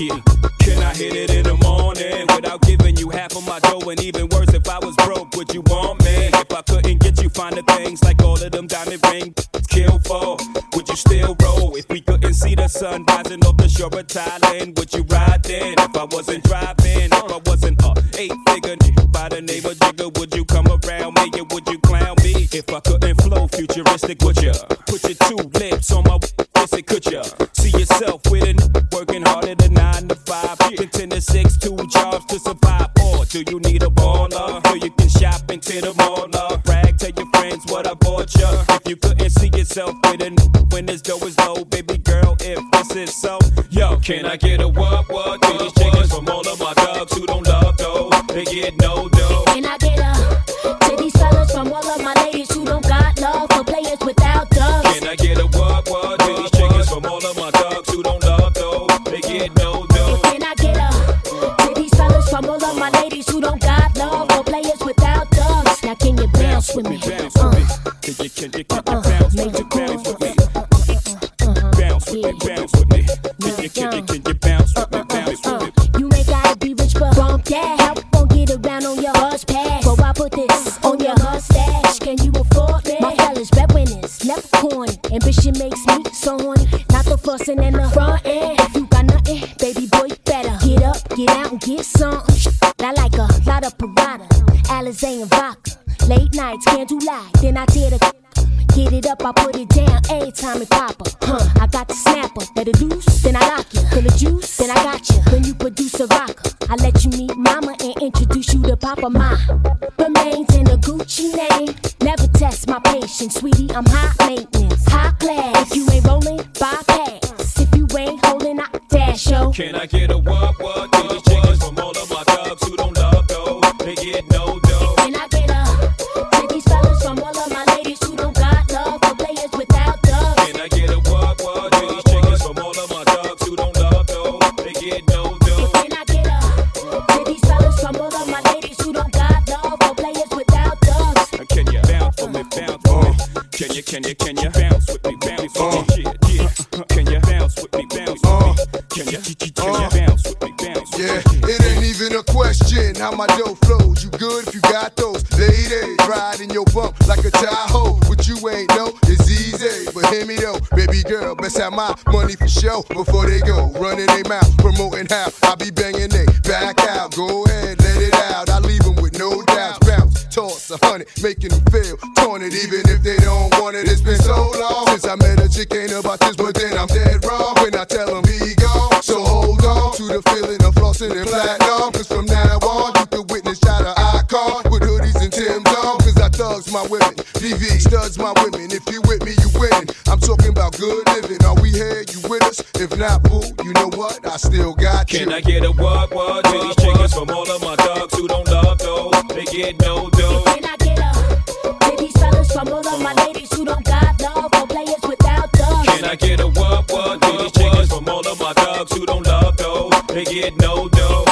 Yeah. Can I hit it in the morning without giving you half of my dough? And even worse, if I was broke, would you want me? If I couldn't get you finer things like all of them diamond rings kill for, would you still roll? If we couldn't see the sun rising off the shore of Thailand, would you ride then? If I wasn't driving, if I wasn't a 8-figure by the name of Jigger, would you come around me or would you clown me? If I couldn't flow futuristic, would ya put your 2 lips on my pussy? Could ya see yourself with it working harder than 9 to 5, contend to 6, 2 jobs to survive? Or do you need a baller so you can shop into the mall? Brag, tell your friends what I bought ya. If you couldn't see yourself with it when this dough is low, baby girl, if this is so, yo, can I get a what to these chickens from all of my dogs who don't love dough? They get no dough. Can I get a to these fellas from all of my ladies who don't got love for players without dogs? Can I get a what to these chickens from all of my dogs who don't love dough? They get no dough. Can I get a to these fellas from all of my ladies who don't got love for players without dogs? Now can you bounce with me? Bounce with me. Can you bounce with me? Bounce with me. Bounce with me. Bounce with me. Can you bounce with me? Bounce with me. You ain't gotta be rich, but bump that. Help won't get around on your horse pass. So I put this on your mustache. Can you afford me? My fellas, breadwinners, never corny. Ambition makes me so horny. Not the fussing and the front end. If you got nothing, baby boy, you better get up, get out, and get something. I like a lot of Parada, Alizé and vodka. Late nights, can't do lie. Then I tear the get it up, I put it down every time it pop up. I got the snapper, let it loose, then I lock you. Fill the juice, then I got you. When you produce a rocker, I let you meet mama and introduce you to Papa. My remains in a Gucci name. Never test my patience, sweetie. I'm high maintenance, high class. If you ain't rolling, bypass. If you ain't holding, I dash yo. Can I get a what to these chickens from all of my dogs who don't love dough? They get no dough. Can I get a to these fellas from all of my ladies who don't got love for players without dogs? Can I get a what to these chickens from all of my dogs who don't love dough? They get no dough. Can I get a to these fellas from all of my ladies who don't got love for players without dogs? Can you bounce for me? Bounce for me. Can you bounce with me? Bounce with me. Yeah. Can you bounce with me? Bounce with me. Can you bounce with me? Bounce with me. Yeah, it ain't even a question how my dough flows. You good if you got those ladies riding your bump like a Tahoe. What you ain't know is easy, but hear me though, baby girl, best have my money for show before they go running their mouth, promoting how I be banging they back out. Go ahead, let it out. I leave them with no doubts. Bounce, toss 100, making them feel taunted, even if they don't want it. It's been so long since I met a chick, ain't about this, but then I'm dead wrong when I tell them be gone. So hold on to the feeling of flossing and platinum, cause from now on you can witness shout out icon with hoodies and Tim's on. Cause I thugs my women, DV studs my women. If you with me, you winning. I'm talking about good living. Are we here? You with us? If not, boo, you know what? I still got you. Can I get a what to these chickens from all of my dogs who don't love dough? They get no dough. Can I get a to these fellas from all of my ladies who don't got love for players without dogs? Can I get a what to these chickens from all of my dogs who don't love dough? They get no dough.